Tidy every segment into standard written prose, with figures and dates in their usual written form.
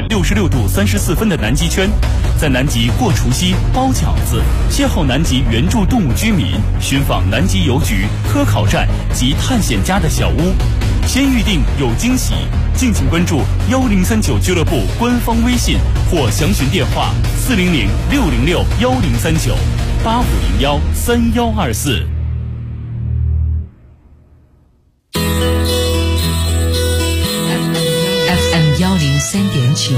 点66度34分的南极圈，在南极过除夕、包饺子，邂逅南极原住动物居民，寻访南极邮局、科考站及探险家的小屋。先预定有惊喜，敬请关注1039俱乐部官方微信或详询电话400-606-1039-8501-3124。 FM103.9，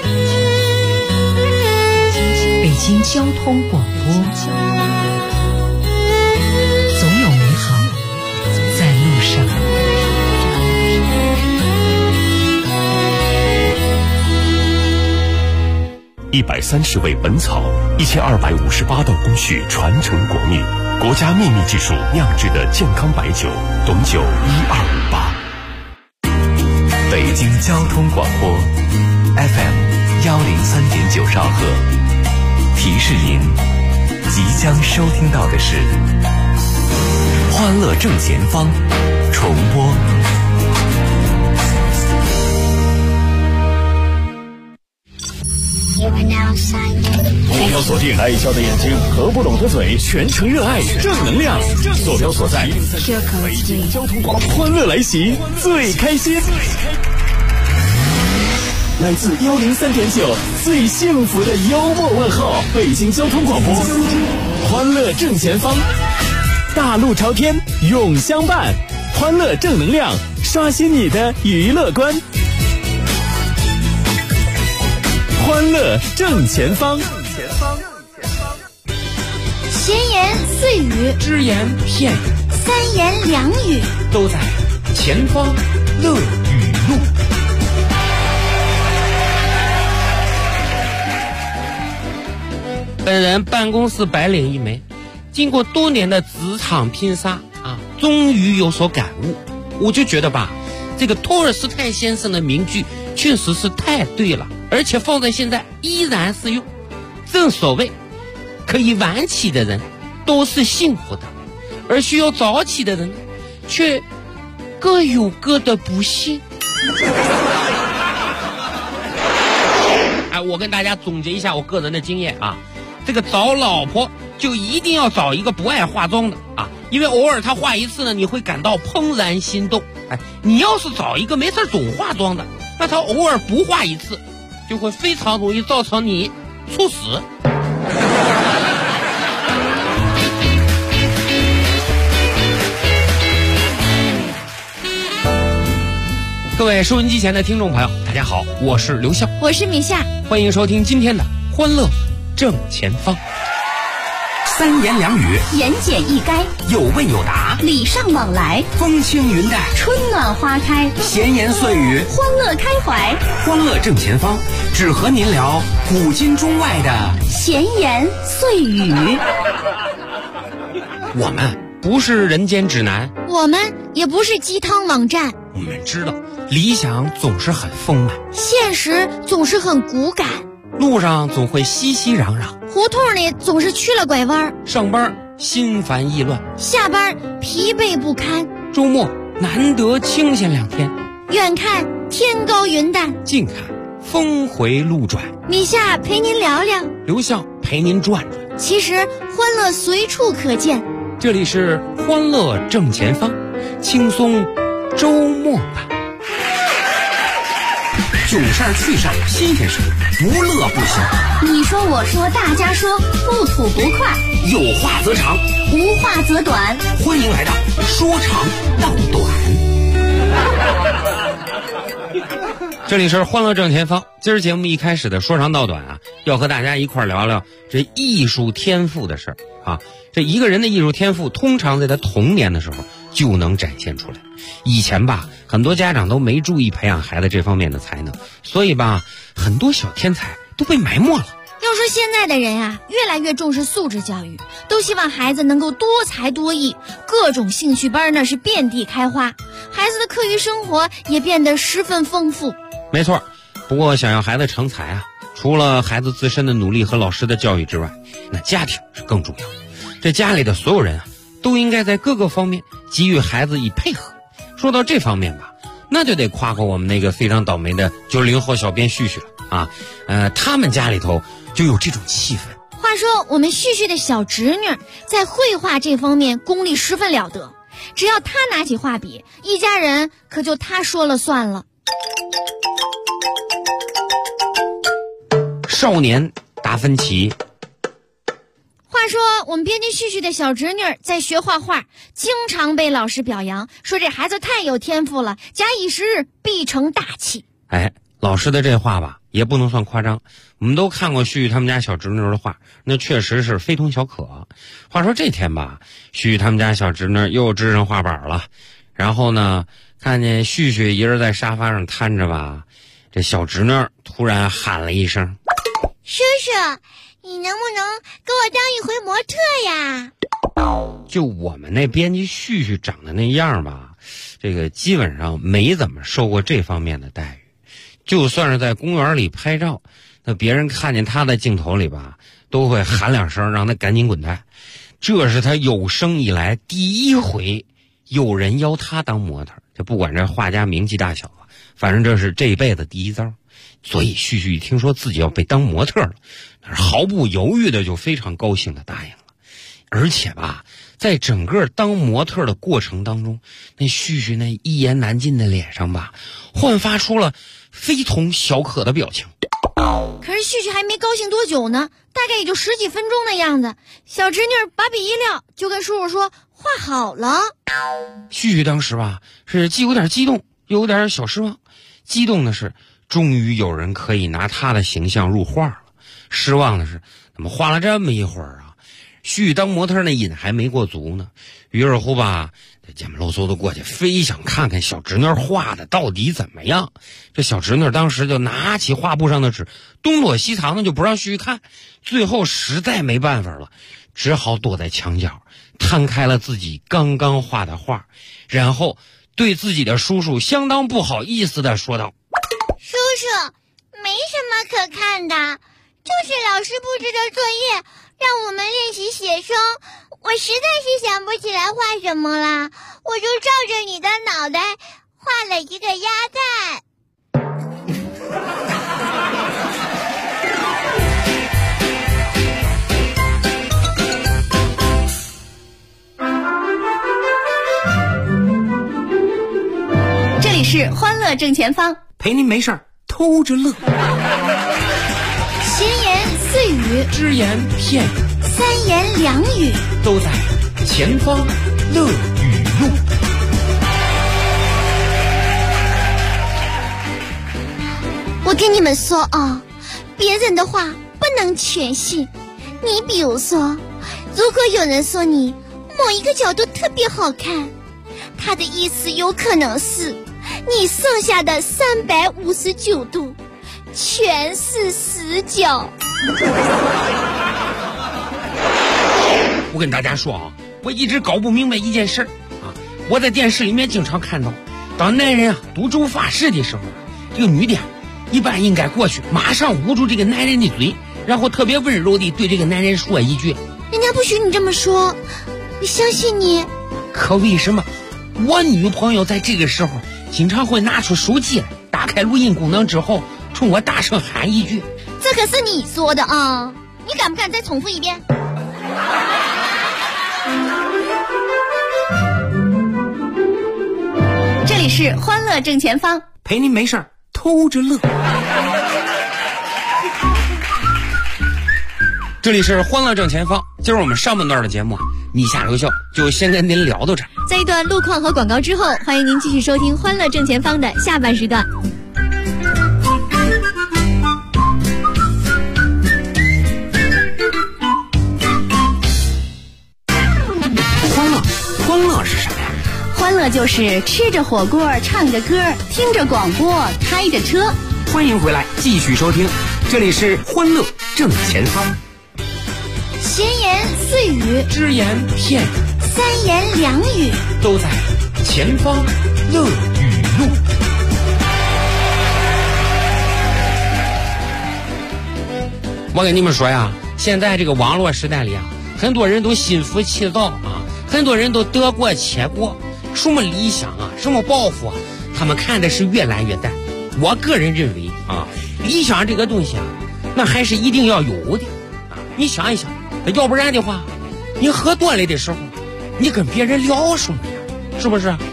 北京交通广播，总有美好在路上。 130味本草，1258道工序传承国秘，国家秘密技术酿制的健康白酒，董酒1258。 北京交通广播 FM103.9兆赫，提示您即将收听到的是欢乐正前方重播。 坐标锁定爱笑的眼睛和不懂的嘴，全程热爱正能量。坐标所在北京交通广播，欢乐来袭，最开心。来自103.9最幸福的幽默问候，北京交通广播，欢乐正前方，大路朝天永相伴，欢乐正能量，刷新你的娱乐观。欢乐正前方， 闲言碎语， 只言片语， 三言两语， 都在前方乐语录。本人办公室白领一枚，经过多年的职场拼杀啊，终于有所感悟。我就觉得吧，这个托尔斯泰先生的名句确实是太对了，而且放在现在依然适用。正所谓，可以晚起的人都是幸福的，而需要早起的人却各有各的不幸。哎，我跟大家总结一下我个人的经验啊，这个找老婆就一定要找一个不爱化妆的啊，因为偶尔她化一次呢，你会感到怦然心动。哎，你要是找一个没事总化妆的，那她偶尔不化一次，就会非常容易造成你猝死。各位收音机前的听众朋友，大家好，我是刘笑， 我是米夏， 欢迎收听今天的欢乐正前方。 三言两语， 言简意赅， 有问有答， 礼尚往来， 风轻云淡， 春暖花开， 闲言碎语， 欢乐开怀。 欢乐正前方，只和您聊古今中外的闲言碎语。 我们不是人间指南， 我们也不是鸡汤网站， 我们知道理想总是很丰满， 现实总是很骨感， 路上总会熙熙攘攘， 胡同里总是曲了拐弯， 上班心烦意乱， 下班疲惫不堪， 周末难得清闲2天， 远看天高云淡， 近看峰回路转。 米夏陪您聊聊， 刘笑陪您转转。 其实欢乐随处可见， 这里是欢乐正前方，轻松周末版。 囧事儿、趣事儿、新鲜事儿，不乐不行。 你说我说大家说，不吐不快， 有话则长， 无话则短。 欢迎来到说长道短。 这里是欢乐正前方，今儿节目一开始的说长道短啊，要和大家一块儿聊聊这艺术天赋的事儿啊。这一个人的艺术天赋，通常在他童年的时候就能展现出来。以前吧，很多家长都没注意培养孩子这方面的才能，所以吧，很多小天才都被埋没了。 要说现在的人啊，越来越重视素质教育，都希望孩子能够多才多艺，各种兴趣班呢是遍地开花，孩子的课余生活也变得十分丰富。 没错，不过想要孩子成才啊，除了孩子自身的努力和老师的教育之外，那家庭是更重要。这家里的所有人啊，都应该在各个方面给予孩子以配合。说到这方面吧， 那就得夸夸我们那个非常倒霉的90后小编旭旭了啊。他们家里头就有这种气氛。 话说我们旭旭的小侄女在绘画这方面功力十分了得，只要她拿起画笔，一家人可就她说了算了。 少年达芬奇。 话说我们编辑旭旭的小侄女在学画画，经常被老师表扬，说这孩子太有天赋了，假以时日必成大器。 老师的这话吧也不能算夸张，我们都看过旭旭他们家小侄女的画，那确实是非同小可。话说这天吧，旭旭他们家小侄女又支上画板了，然后呢看见旭旭一人在沙发上瘫着吧，这小侄女突然喊了一声： 叔叔，你能不能给我当一回模特呀？ 就我们那编辑旭旭长得那样吧，这个基本上没怎么受过这方面的待遇。就算是在公园里拍照，那别人看见他在镜头里吧，都会喊2声让他赶紧滚蛋。这是他有生以来第一回有人邀他当模特，就不管这画家名气大小啊，反正这是这一辈子第一遭。所以旭旭一听说自己要被当模特了，毫不犹豫的就非常高兴的答应了。而且吧，在整个当模特的过程当中，那旭旭那一言难尽的脸上吧，焕发出了非同小可的表情。 可是旭旭还没高兴多久呢，大概也就10几分钟的样子，小侄女把笔一撂，就跟叔叔说画好了。 旭旭当时吧是既有点激动又有点小失望。激动的是终于有人可以拿他的形象入画了，失望的是怎么画了这么一会儿啊，旭旭当模特那瘾还没过足呢。于是乎吧，捡不漏搜的过去，非想看看小侄女画的到底怎么样。这小侄女当时就拿起画布上的纸，东躲西藏的就不让旭旭看。最后实在没办法了，只好躲在墙角，摊开了自己刚刚画的画，然后对自己的叔叔相当不好意思的说道： 叔叔，没什么可看的，就是老师布置的作业让我们练习写生，我实在是想不起来画什么了，我就照着你的脑袋画了一个鸭蛋。 这里是欢乐正前方， 陪您没事儿偷着乐。 闲言碎语， 只言片语， 三言两语， 都在前方乐语录。 我跟你们说啊，别人的话不能全信。你比如说，如果有人说你某一个角度特别好看，他的意思有可能是你剩下的359度全是死角。 我跟大家说啊，我一直搞不明白一件事啊，我在电视里面经常看到，当男人赌咒发誓的时候，这个女的一般应该过去马上捂住这个男人的嘴，然后特别温柔的对这个男人说一句： 人家不许你这么说，我相信你。 可为什么我女朋友在这个时候经常会拿出手机来，打开录音功能之后冲我大声喊一句： 这可是你说的啊，你敢不敢再重复一遍？ 这里是欢乐正前方， 陪您没事儿偷着乐。 这里是欢乐正前方，今儿我们上半段的节目你下留笑就先跟您聊到这儿。 在一段路况和广告之后，欢迎您继续收听欢乐正前方的下半时段。 欢乐是什么呀？ 欢乐就是吃着火锅，唱着歌，听着广播，开着车。 欢迎回来，继续收听，这里是欢乐正前方。 闲言碎语， 只言片语， 三言两语， 都在前方乐语录。我跟你们说呀，现在这个网络时代里啊，很多人都心浮气躁啊，很多人都得过且过，什么理想啊，什么抱负啊， 他们看的是越来越淡。我个人认为啊，理想这个东西啊，那还是一定要有的啊。你想一想，要不然的话，你喝多了的时候，你跟别人聊什么呀？是不是？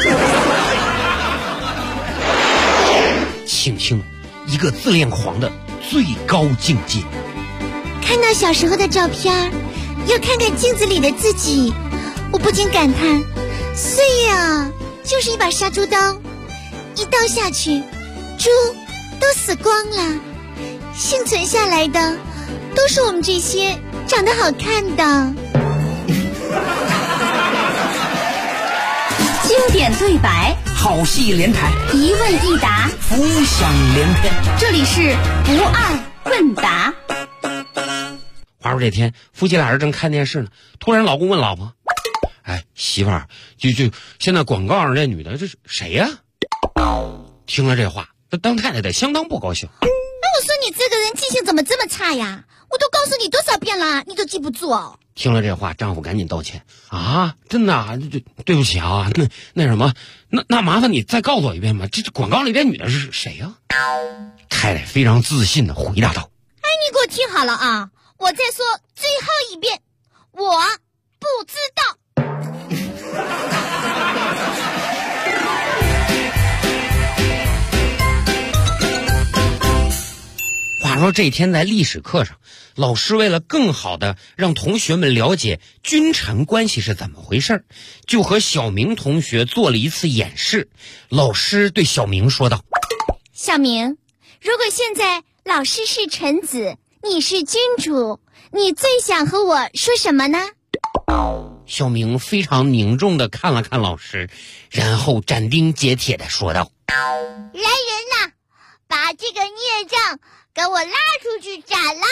倾听一个自恋狂的最高境界。 看到小时候的照片，又看看镜子里的自己，我不禁感叹，岁月啊，就是一把杀猪刀，一刀下去，猪都死光了，幸存下来的都是我们这些长得好看的。 经典对白， 好戏连台， 一问一答， 浮想联翩。 这里是不二问答。 话说这天，夫妻俩人正看电视呢，突然老公问老婆：“哎，媳妇儿，就现在广告上这女的，这是谁呀？”听了这话，这当太太的相当不高兴。 那我说你这个人记性怎么这么差呀？我都告诉你多少遍了，你都记不住哦。 听了这话，丈夫赶紧道歉啊，真的啊，对不起啊，那什么，那麻烦你再告诉我一遍吧，这广告里这女的是谁呀？太太非常自信的回答道：“ 哎，你给我听好了啊，我再说最后一遍，我不知道。” 话说这天在历史课上，老师为了更好的让同学们了解君臣关系是怎么回事，就和小明同学做了一次演示。老师对小明说道：“ 小明，如果现在老师是臣子，你是君主，你最想和我说什么呢？” 小明非常凝重地看了看老师，然后斩钉截铁地说道：“ 来人呐，把这个孽障给我拉出去斩了！”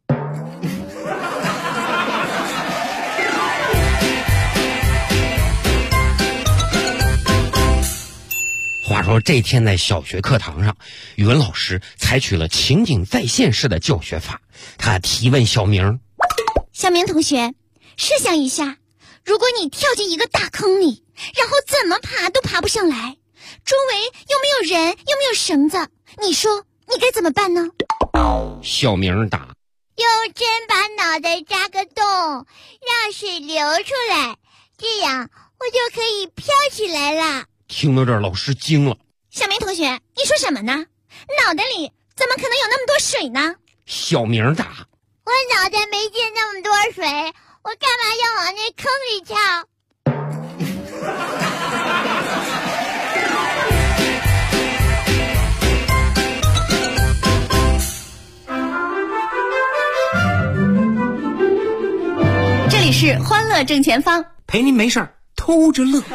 话说这天在小学课堂上，语文老师采取了情景再现式的教学法，他提问小明：“ 小明同学，设想一下，如果你跳进一个大坑里，然后怎么爬都爬不上来，周围又没有人，又没有绳子，你说你该怎么办呢？” 小明答：“ 用针把脑袋扎个洞，让水流出来，这样我就可以飘起来了。” 听到这儿，老师惊了：“ 小明同学，你说什么呢？脑袋里怎么可能有那么多水呢？” 小明答：“ 我脑袋没进那么多水，我干嘛要往那坑里跳？” 这里是欢乐正前方， 陪您没事儿偷着乐。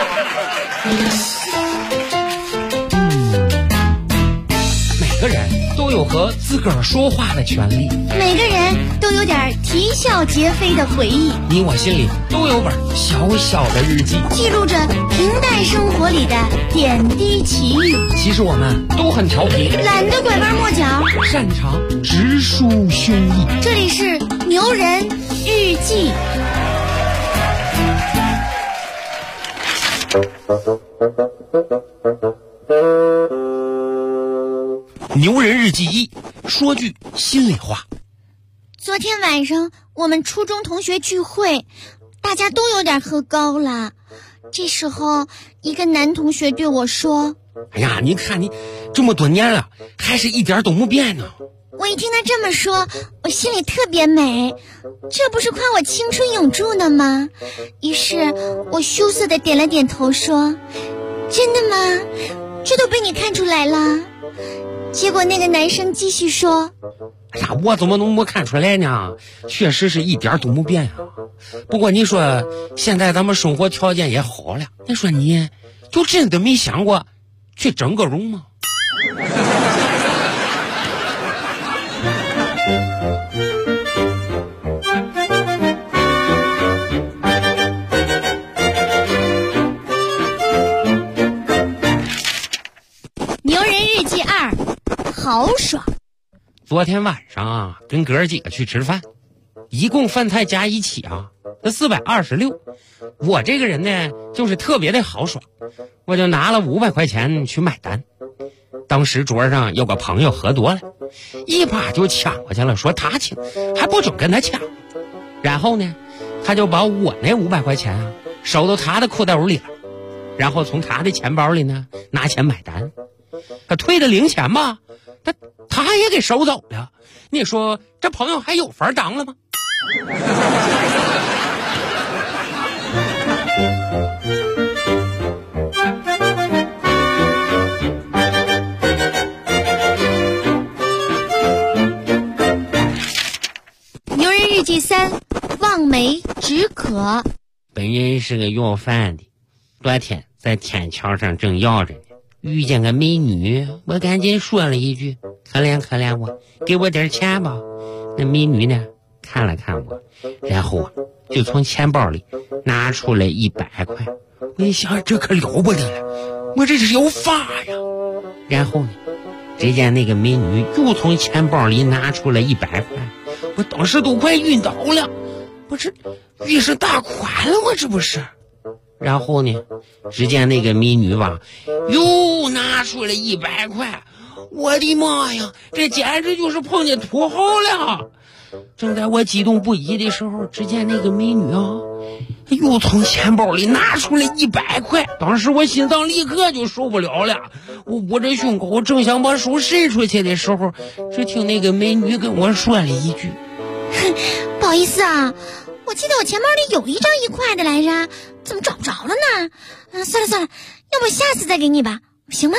每个人都有和自个儿说话的权利， 每个人都有点啼笑皆非的回忆， 你我心里都有本小小的日记， 记录着平淡生活里的点滴奇遇。 其实我们都很调皮， 懒得拐弯抹角， 擅长直抒胸臆。 这里是牛人日记。 牛人日记1，说句心里话。 昨天晚上我们初中同学聚会，大家都有点喝高了。这时候一个男同学对我说：“ 哎呀，你看你这么多年了，还是一点都没变呢。” 我一听他这么说，我心里特别美，这不是夸我青春永驻呢吗？于是我羞涩地点了点头说：“真的吗？这都被你看出来了？”结果那个男生继续说：“ 哎呀，我怎么能没看出来呢？确实是一点都没变啊。不过你说现在咱们生活条件也好了，你说你就真的没想过去整个容吗？” 牛人日记2，豪爽。 昨天晚上啊，跟哥儿几个去吃饭，一共饭菜加一起啊这426。我这个人呢，就是特别的豪爽，我就拿了500块钱去买单。当时桌上有个朋友喝多了，一把就抢过去了，说他请，还不准跟他抢。然后呢，他就把我那500块钱啊收到他的裤兜里了，然后从他的钱包里呢拿钱买单。他退的零钱吧，他也给收走了。你说这朋友还有法当了吗？ 牛人日记3，望梅止渴。 本人是个要饭的，昨天在天桥上正要着呢，遇见个美女，我赶紧说了一句：“可怜可怜我，给我点钱吧。”那美女呢，看了看我，然后啊，就从钱包里拿出来100块。我一想，这可了不得了，我这是有法呀。然后呢，只见那个美女又从钱包里拿出来100块，我当时都快晕倒了，我这遇上大款了，我这不是。然后呢，只见那个美女吧，又拿出来100块，我的妈呀，这简直就是碰见土豪了。正在我激动不已的时候，只见那个美女啊，又从钱包里拿出来100块。当时我心脏立刻就受不了了，我捂着胸口，正想把手伸出去的时候，只听那个美女跟我说了一句：“ 不好意思啊，我记得我钱包里有一张1块的来着，怎么找不着了呢？算了，要不下次再给你吧，行吗？”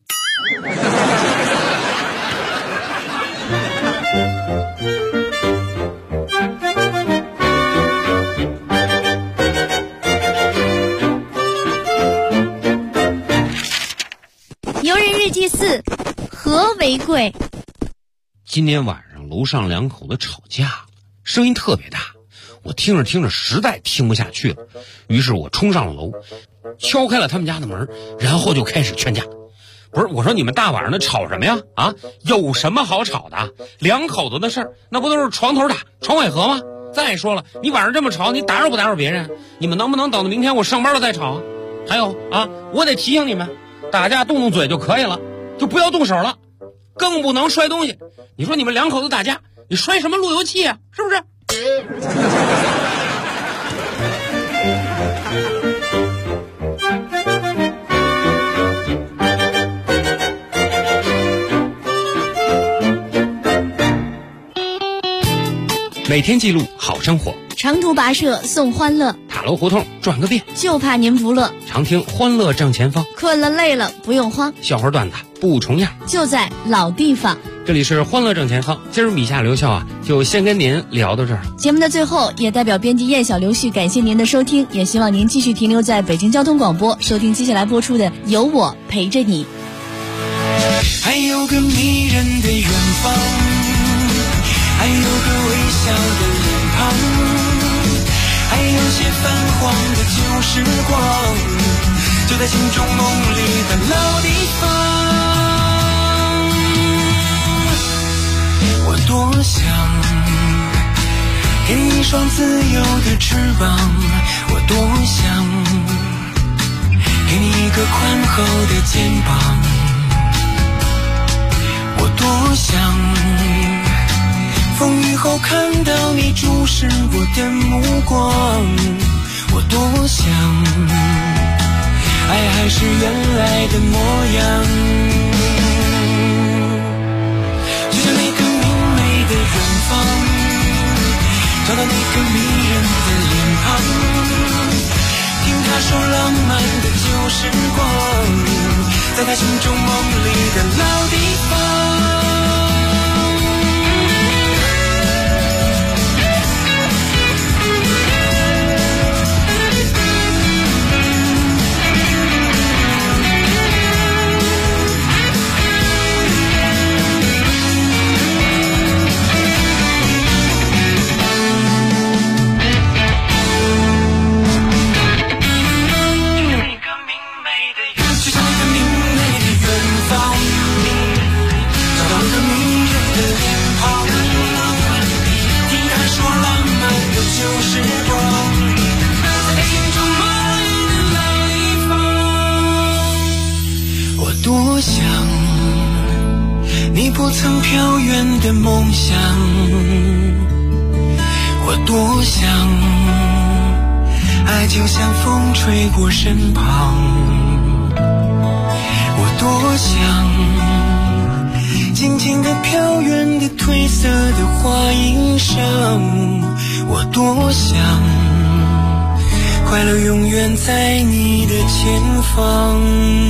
牛人日记4，和为贵。 今天晚上楼上2口子吵架，声音特别大，我听着听着实在听不下去了，于是我冲上了楼，敲开了他们家的门，然后就开始劝架。不是，我说你们大晚上的吵什么呀？啊，有什么好吵的？2口子的事儿，那不都是床头打床尾和吗？再说了，你晚上这么吵，你打扰不打扰别人？你们能不能等到明天我上班了再吵？还有啊，我得提醒你们，打架动动嘴就可以了，就不要动手了，更不能摔东西。你说你们2口子打架，你摔什么路由器啊？是不是？每天记录好生活， 长途跋涉送欢乐， 塔楼胡同转个遍， 就怕您不乐。 常听欢乐正前方， 困了累了不用慌， 笑话段子不重样， 就在老地方。 这里是欢乐正前方，今儿米夏刘笑啊，就先跟您聊到这儿。 节目的最后，也代表编辑燕小刘旭感谢您的收听，也希望您继续停留在北京交通广播，收听接下来播出的《有我陪着你》。 还有个迷人的远方，还有个微笑的脸庞，还有些泛黄的旧时光，就在心中梦里的老地方。我多想给你一双自由的翅膀，我多想给你一个宽厚的肩膀，我多想风雨后看到你注视我的目光，我多想爱还是原来的模样，就像那个明媚的远方，找到那个迷人的脸庞，听他说浪漫的旧时光，在他心中梦里的老地方。 曾飘远的梦想，我多想爱就像风吹过身旁，我多想静静地飘远的褪色的花衣裳，我多想快乐永远在你的前方。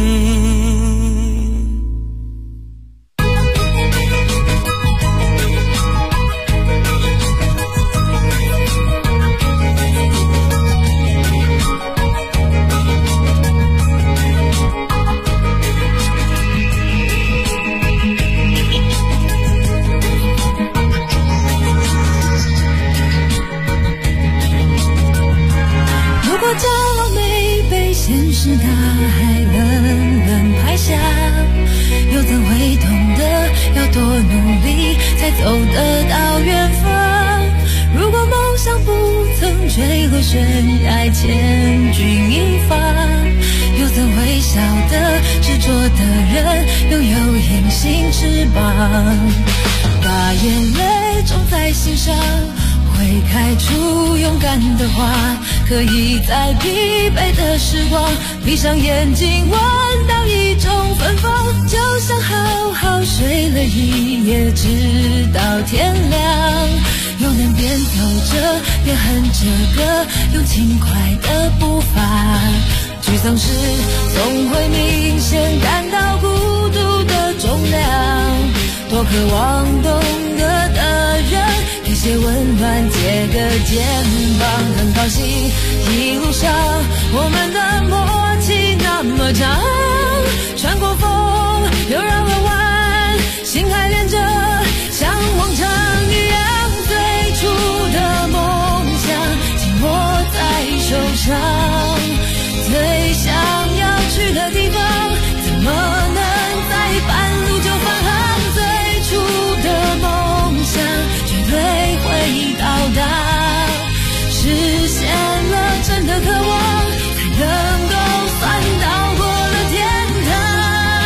把眼泪种在心上，会开出勇敢的花，可以在疲惫的时光闭上眼睛闻到一种芬芳，就像好好睡了一夜直到天亮，又能边走着边哼着歌，用轻快的步伐，沮丧时总会明显感到孤独的重量，多渴望懂得的人给些温暖，借个肩膀，很高兴一路上我们的默契那么长，穿过风又绕了弯，心还连着像往常一样，最初的梦想紧握在手上，最想要去的地方怎么能在半路就返航，最初的梦想绝对会到达，实现了真的渴望，才能够算到过了天堂。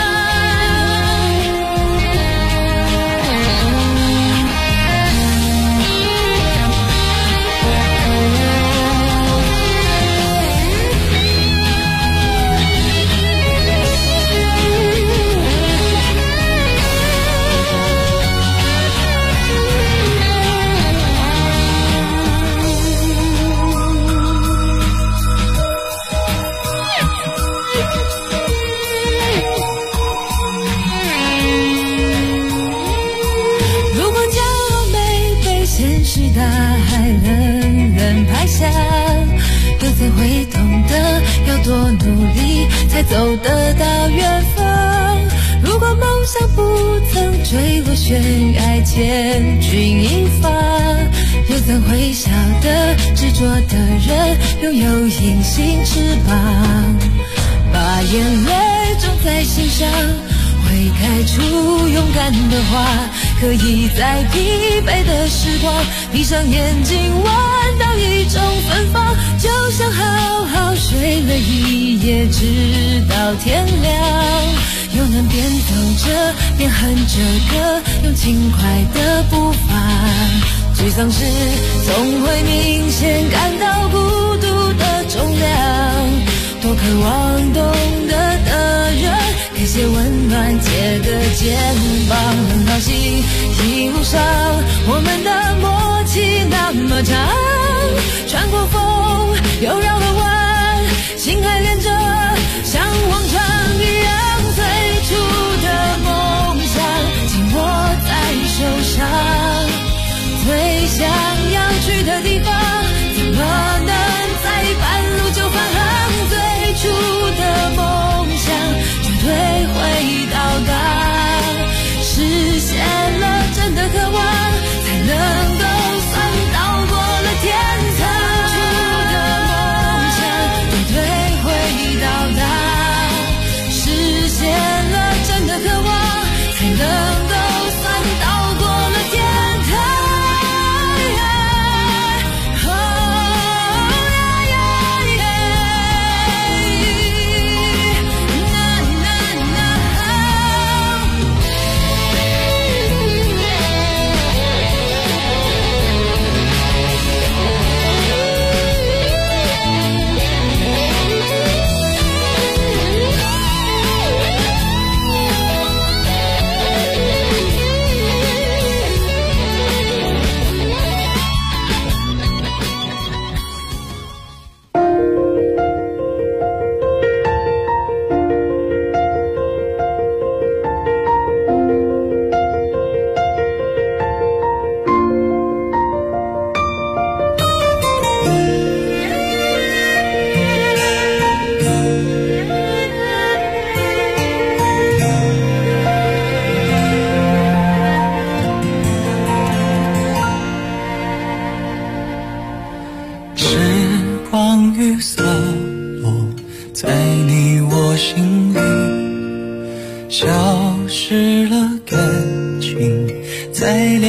大海冷冷拍下，又怎会懂得要多努力才走得到远方，如果梦想不曾坠落悬崖千钧一发，又怎会晓得执着的人拥有隐形翅膀，把眼泪种在心上，会开出勇敢的花，可以在疲惫的时光闭上眼睛闻到一种芬芳，就像好好睡了一夜直到天亮，又能边走着边哼着歌，用轻快的步伐，沮丧时总会明显感到孤独的重量，多渴望懂得的人给些温暖，借个肩膀，很高兴一路上我们的默契那么长，穿过风又绕了弯，心还连着像往常一样，最初的梦想紧握在手上，最想要去的地方怎么能在半路就返航，最初的梦想绝对会到达，实现了真的渴望，才能够算到过了天堂。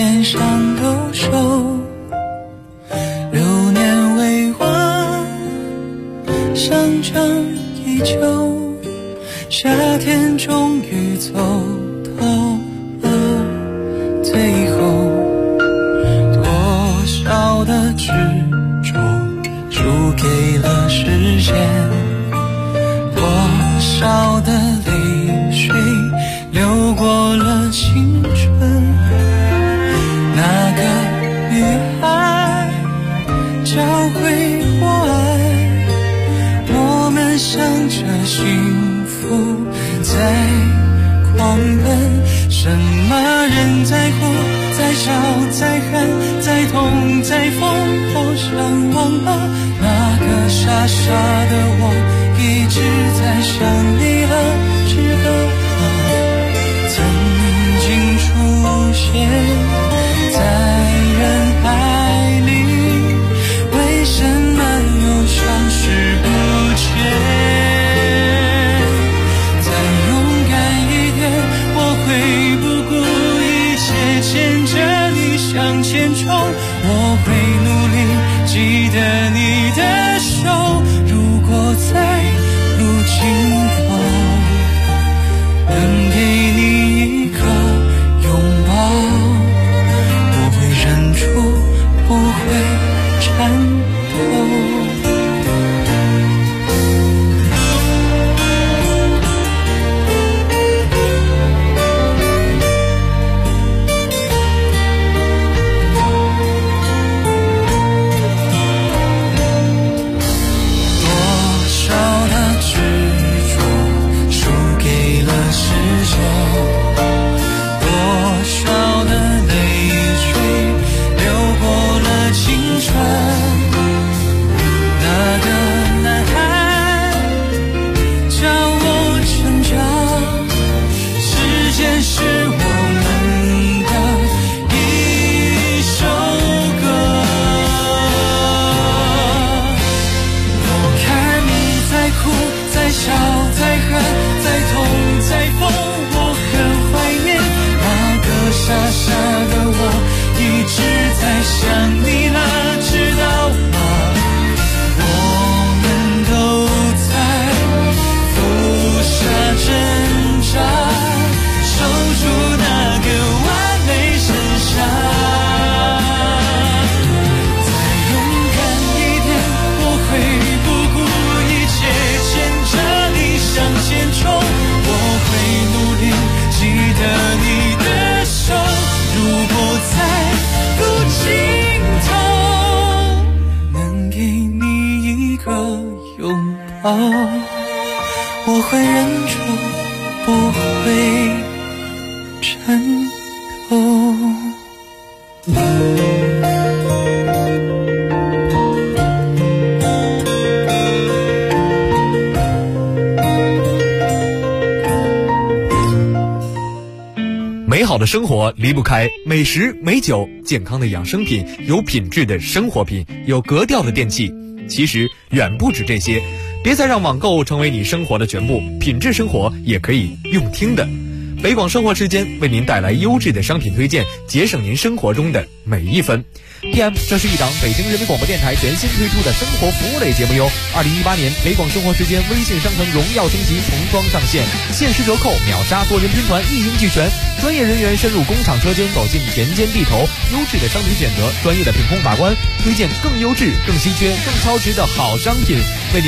脸上勾手，流年未完，想象依旧，夏天终于走到了最后，多少的执着输给了时间，多少的泪水流过了青春，那个女孩教会我爱，我们向着幸福在狂奔，什么人在哭，在笑，在恨，在痛，在疯，好像忘了那个傻傻的我一直在想你了，值得吗？曾经出现在人海里，为什么又消失不见？再勇敢一点，我会不顾一切牵着你向前冲，我会努力记得你的手，如果在路尽头能给你一个拥抱，我会忍住不会颤抖。我会忍住，不会颤抖。 美好的生活离不开美食、美酒、健康的养生品、有品质的生活品、有格调的电器。其实远不止这些，别再让网购成为你生活的全部，品质生活也可以用听的。北广生活时间为您带来优质的商品推荐，节省您生活中的每一分。PM， 这是一档北京人民广播电台全新推出的生活服务类节目哟。2018年北广生活时间微信商城荣耀升级重装上线，限时折扣，秒杀多人拼团，一应俱全。专业人员深入工厂车间，走进田间地头，优质的商品选择，专业的品控把关，推荐更优质、更稀缺、更超值的好商品，为您